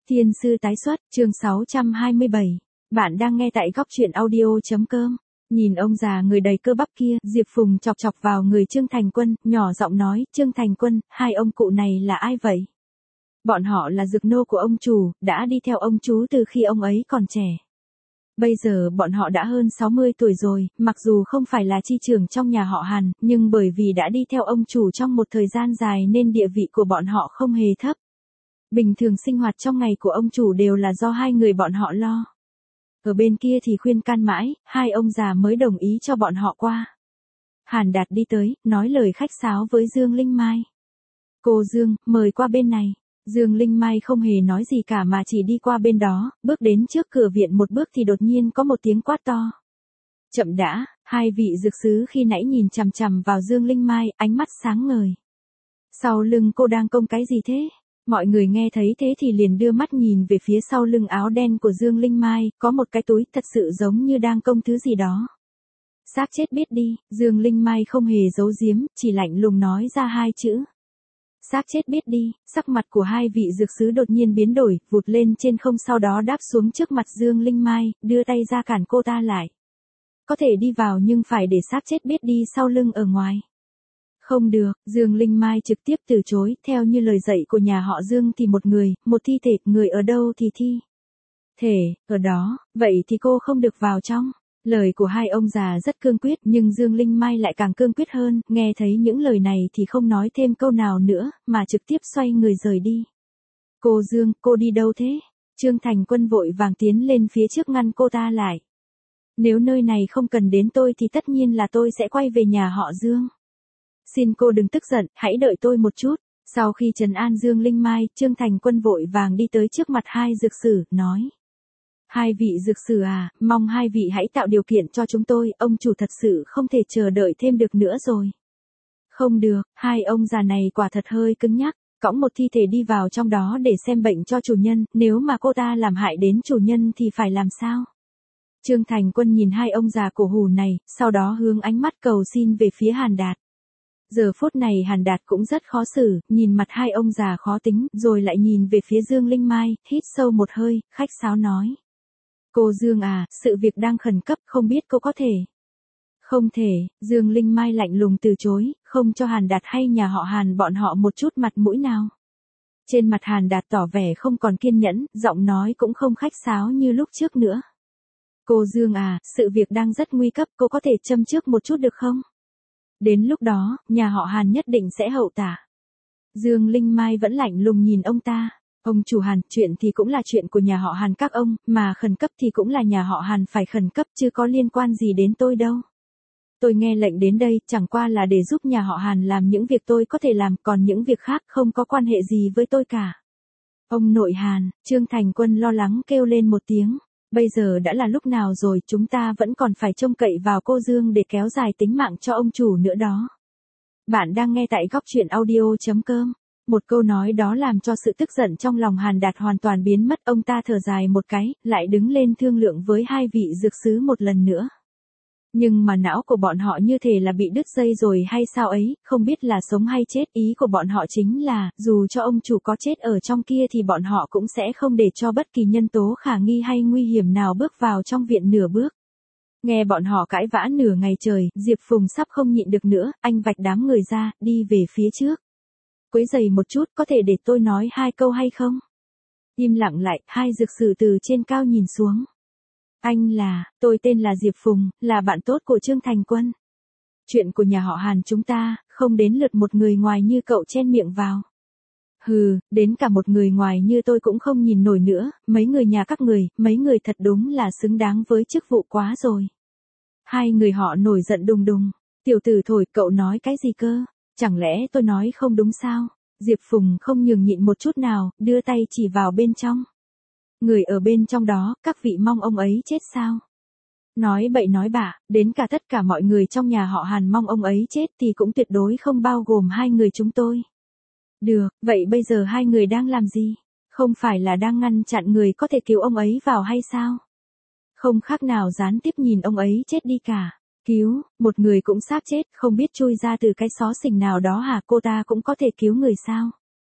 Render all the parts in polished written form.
Thiên sư tái xuất, chương 627. Bạn đang nghe tại góc truyện audio.com. Nhìn ông già người đầy cơ bắp kia, Diệp Phùng chọc chọc vào người Trương Thành Quân, nhỏ giọng nói, Trương Thành Quân, hai ông cụ này là ai vậy? Bọn họ là dược nô của ông chủ, đã đi theo ông chú từ khi ông ấy còn trẻ. Bây giờ bọn họ đã hơn 60 tuổi rồi, mặc dù không phải là chi trưởng trong nhà họ Hàn, nhưng bởi vì đã đi theo ông chủ trong một thời gian dài nên địa vị của bọn họ không hề thấp. Bình thường sinh hoạt trong ngày của ông chủ đều là do hai người bọn họ lo. Ở bên kia thì khuyên can mãi, hai ông già mới đồng ý cho bọn họ qua. Hàn Đạt đi tới, nói lời khách sáo với Dương Linh Mai. Cô Dương, mời qua bên này. Dương Linh Mai không hề nói gì cả mà chỉ đi qua bên đó, bước đến trước cửa viện một bước thì đột nhiên có một tiếng quát to. Chậm đã, hai vị dược sứ khi nãy nhìn chằm chằm vào Dương Linh Mai, ánh mắt sáng ngời. Sau lưng cô đang công cái gì thế? Mọi người nghe thấy thế thì liền đưa mắt nhìn về phía sau lưng áo đen của Dương Linh Mai, có một cái túi thật sự giống như đang công thứ gì đó. Xác chết biết đi, Dương Linh Mai không hề giấu giếm, chỉ lạnh lùng nói ra hai chữ. Xác chết biết đi, sắc mặt của hai vị dược sứ đột nhiên biến đổi, vụt lên trên không sau đó đáp xuống trước mặt Dương Linh Mai, đưa tay ra cản cô ta lại. Có thể đi vào nhưng phải để xác chết biết đi sau lưng ở ngoài. Không được, Dương Linh Mai trực tiếp từ chối, theo như lời dạy của nhà họ Dương thì một người, một thi thể, người ở đâu thì thi thể, ở đó, vậy thì cô không được vào trong. Lời của hai ông già rất cương quyết nhưng Dương Linh Mai lại càng cương quyết hơn, nghe thấy những lời này thì không nói thêm câu nào nữa, mà trực tiếp xoay người rời đi. Cô Dương, cô đi đâu thế? Trương Thành Quân vội vàng tiến lên phía trước ngăn cô ta lại. Nếu nơi này không cần đến tôi thì tất nhiên là tôi sẽ quay về nhà họ Dương. Xin cô đừng tức giận, hãy đợi tôi một chút. Sau khi trấn an Dương Linh Mai, Trương Thành Quân vội vàng đi tới trước mặt hai dược sử, nói. Hai vị dược sử à, mong hai vị hãy tạo điều kiện cho chúng tôi, ông chủ thật sự không thể chờ đợi thêm được nữa rồi. Không được, hai ông già này quả thật hơi cứng nhắc, cõng một thi thể đi vào trong đó để xem bệnh cho chủ nhân, nếu mà cô ta làm hại đến chủ nhân thì phải làm sao? Trương Thành Quân nhìn hai ông già cổ hủ này, sau đó hướng ánh mắt cầu xin về phía Hàn Đạt. Giờ phút này Hàn Đạt cũng rất khó xử, nhìn mặt hai ông già khó tính, rồi lại nhìn về phía Dương Linh Mai, hít sâu một hơi, khách sáo nói. Cô Dương à, sự việc đang khẩn cấp, không biết cô có thể. Không thể, Dương Linh Mai lạnh lùng từ chối, không cho Hàn Đạt hay nhà họ Hàn bọn họ một chút mặt mũi nào. Trên mặt Hàn Đạt tỏ vẻ không còn kiên nhẫn, giọng nói cũng không khách sáo như lúc trước nữa. Cô Dương à, sự việc đang rất nguy cấp, cô có thể châm trước một chút được không? Đến lúc đó, nhà họ Hàn nhất định sẽ hậu tả. Dương Linh Mai vẫn lạnh lùng nhìn ông ta. Ông chủ Hàn, chuyện thì cũng là chuyện của nhà họ Hàn các ông, mà khẩn cấp thì cũng là nhà họ Hàn phải khẩn cấp chứ có liên quan gì đến tôi đâu. Tôi nghe lệnh đến đây, chẳng qua là để giúp nhà họ Hàn làm những việc tôi có thể làm, còn những việc khác không có quan hệ gì với tôi cả. Ông nội Hàn, Trương Thành Quân lo lắng kêu lên một tiếng. Bây giờ đã là lúc nào rồi, chúng ta vẫn còn phải trông cậy vào cô Dương để kéo dài tính mạng cho ông chủ nữa đó. Bạn đang nghe tại góc truyện audio.com. Một câu nói đó làm cho sự tức giận trong lòng Hàn Đạt hoàn toàn biến mất, ông ta thở dài một cái, lại đứng lên thương lượng với hai vị dược sứ một lần nữa. Nhưng mà não của bọn họ như thể là bị đứt dây rồi hay sao ấy, không biết là sống hay chết, ý của bọn họ chính là, dù cho ông chủ có chết ở trong kia thì bọn họ cũng sẽ không để cho bất kỳ nhân tố khả nghi hay nguy hiểm nào bước vào trong viện nửa bước. Nghe bọn họ cãi vã nửa ngày trời, Diệp Phùng sắp không nhịn được nữa, anh vạch đám người ra, đi về phía trước. Quấy giày một chút, có thể để tôi nói hai câu hay không? Im lặng lại, hai dược sử từ trên cao nhìn xuống. Tôi tên là Diệp Phùng, là bạn tốt của Trương Thành Quân. Chuyện của nhà họ Hàn chúng ta, không đến lượt một người ngoài như cậu chen miệng vào. Hừ, đến cả một người ngoài như tôi cũng không nhìn nổi nữa, mấy người nhà các người, mấy người thật đúng là xứng đáng với chức vụ quá rồi. Hai người họ nổi giận đùng đùng. Tiểu tử thổi, cậu nói cái gì cơ? Chẳng lẽ tôi nói không đúng sao? Diệp Phùng không nhường nhịn một chút nào, đưa tay chỉ vào bên trong. Người ở bên trong đó, các vị mong ông ấy chết sao? Nói bậy nói bạ, đến cả tất cả mọi người trong nhà họ Hàn mong ông ấy chết thì cũng tuyệt đối không bao gồm hai người chúng tôi. Được, vậy bây giờ hai người đang làm gì? Không phải là đang ngăn chặn người có thể cứu ông ấy vào hay sao? Không khác nào gián tiếp nhìn ông ấy chết đi cả. Cứu, một người cũng sắp chết, không biết chui ra từ cái xó xỉnh nào đó hả? Cô ta cũng có thể cứu người sao?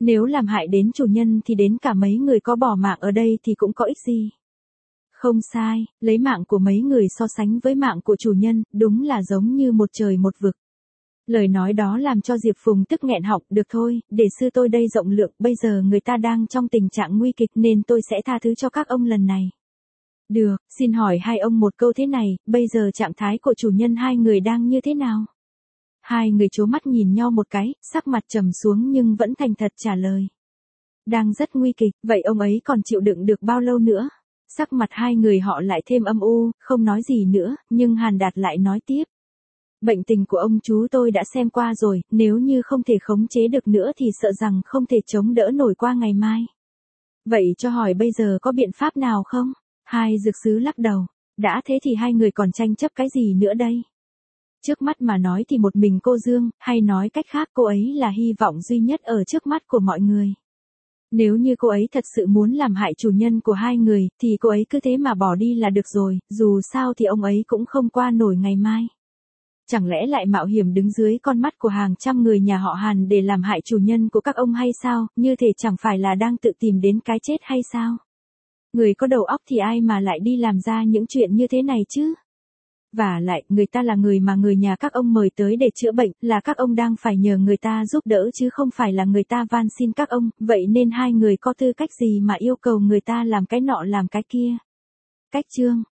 Nếu làm hại đến chủ nhân thì đến cả mấy người có bỏ mạng ở đây thì cũng có ích gì. Không sai, lấy mạng của mấy người so sánh với mạng của chủ nhân, đúng là giống như một trời một vực. Lời nói đó làm cho Diệp Phùng tức nghẹn họng, được thôi, để sư tôi đây rộng lượng, bây giờ người ta đang trong tình trạng nguy kịch nên tôi sẽ tha thứ cho các ông lần này. Được, xin hỏi hai ông một câu thế này, bây giờ trạng thái của chủ nhân hai người đang như thế nào? Hai người trố mắt nhìn nhau một cái, sắc mặt trầm xuống nhưng vẫn thành thật trả lời. Đang rất nguy kịch, vậy ông ấy còn chịu đựng được bao lâu nữa? Sắc mặt hai người họ lại thêm âm u, không nói gì nữa, nhưng Hàn Đạt lại nói tiếp. Bệnh tình của ông chú tôi đã xem qua rồi, nếu như không thể khống chế được nữa thì sợ rằng không thể chống đỡ nổi qua ngày mai. Vậy cho hỏi bây giờ có biện pháp nào không? Hai dược sứ lắc đầu. Đã thế thì hai người còn tranh chấp cái gì nữa đây? Trước mắt mà nói thì một mình cô Dương, hay nói cách khác cô ấy là hy vọng duy nhất ở trước mắt của mọi người. Nếu như cô ấy thật sự muốn làm hại chủ nhân của hai người, thì cô ấy cứ thế mà bỏ đi là được rồi, dù sao thì ông ấy cũng không qua nổi ngày mai. Chẳng lẽ lại mạo hiểm đứng dưới con mắt của hàng trăm người nhà họ Hàn để làm hại chủ nhân của các ông hay sao, như thể chẳng phải là đang tự tìm đến cái chết hay sao? Người có đầu óc thì ai mà lại đi làm ra những chuyện như thế này chứ? Và lại, người ta là người mà người nhà các ông mời tới để chữa bệnh, là các ông đang phải nhờ người ta giúp đỡ chứ không phải là người ta van xin các ông, vậy nên hai người có tư cách gì mà yêu cầu người ta làm cái nọ làm cái kia? Cách chương